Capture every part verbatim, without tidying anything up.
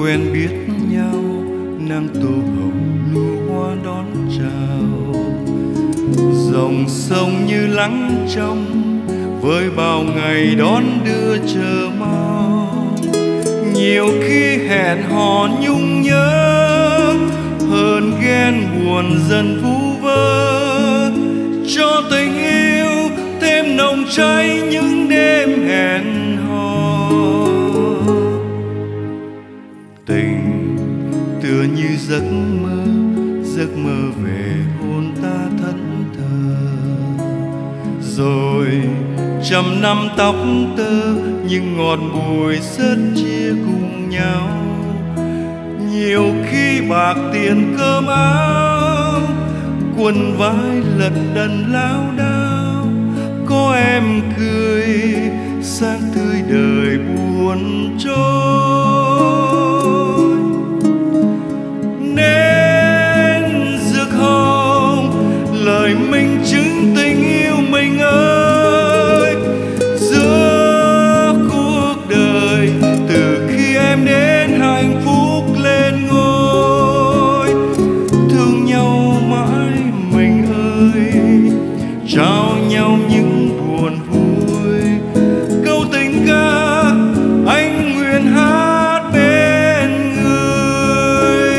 quen biết nhau, nắng tô hồng nụ hoa đón chào. Dòng sông như lắng trong với bao ngày đón đưa chờ mong. Nhiều khi hẹn hò nhung nhớ, hơn ghen buồn dần vu vơ, cho tình yêu thêm nồng cháy những đêm hẹn hò. Tình tựa như giấc mơ, giấc mơ về hôn ta thẫn thờ. Rồi trăm năm tóc tơ, nhưng ngọt bùi rất chia cùng nhau. Nhiều khi bạc tiền cơm áo, quần vái lật đần lao đao. Có em cười sáng tươi đời buồn trôi. Nên rực hồng lời minh chứng tình yêu mình ơi. Giữa cuộc đời từ khi em đến hạnh phúc lên ngôi. Thương nhau mãi mình ơi, trao nhau những buồn vui. Câu tình ca anh nguyện hát bên người.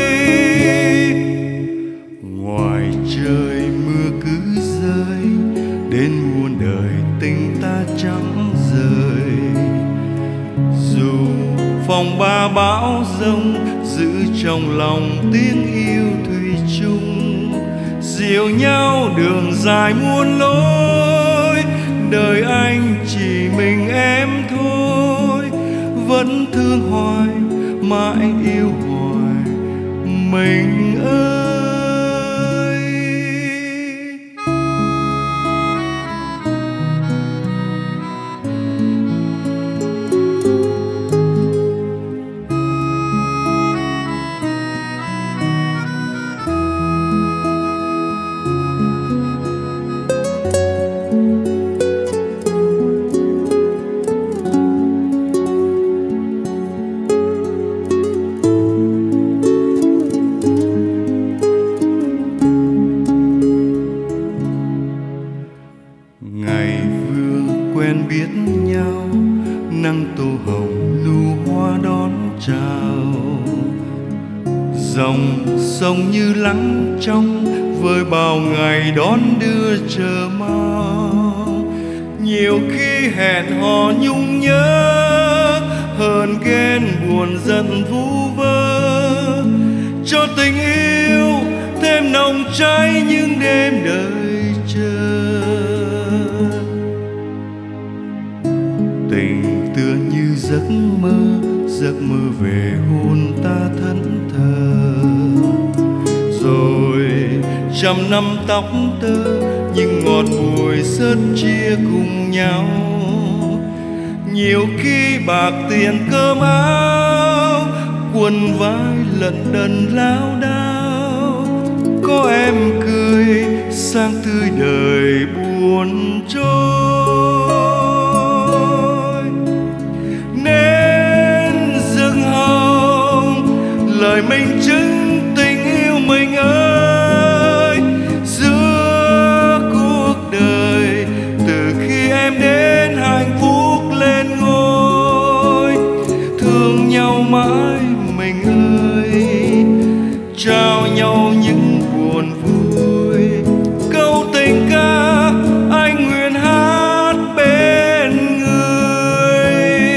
Ngoài trời mưa cứ rơi, đến muôn đời tình ta chẳng rời. Dù phong ba bão giông, giữ trong lòng tiếng yêu thủy chung. Dìu nhau đường dài muôn lối, đời anh chỉ mình em thôi. Vẫn thương hoài, mãi yêu hoài mình ơi. Ngày vừa quen biết nhau, nắng tô hồng nụ hoa đón chào. Dòng sông như lắng trong với bao ngày đón đưa chờ mong. Nhiều khi hẹn hò nhung nhớ, hơn ghen buồn dần vu vơ, cho tình yêu thêm nồng cháy những đêm đợi chờ. Tình tựa như giấc mơ, giấc mơ về hôn ta thẫn thờ. Rồi trăm năm tóc tơ, nhưng ngọt bùi rất chia cùng nhau. Nhiều khi bạc tiền cơm áo, quần vái lận đần lao đao. Có em cười sáng tươi đời buồn trôi. Nên rừng hồng lời minh chứng tình yêu mình ơi. Giữa cuộc đời từ khi em đến hạnh phúc lên ngôi. Thương nhau mãi mình ơi, trao nhau những buồn vui. Câu tình ca anh nguyện hát bên người.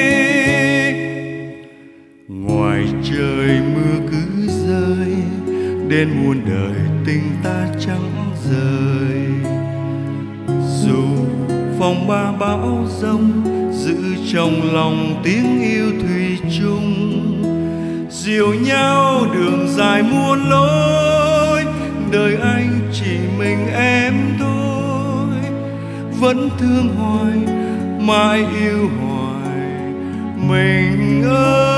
Ngoài trời mưa cứ rơi, đến muôn đời tình ta chẳng rời. Dù phong ba bão giông, giữ trong lòng tiếng yêu thủy chung. Dìu nhau đường dài muôn lối, đời anh chỉ mình em thôi. Vẫn thương hoài, mãi yêu hoài mình ơi.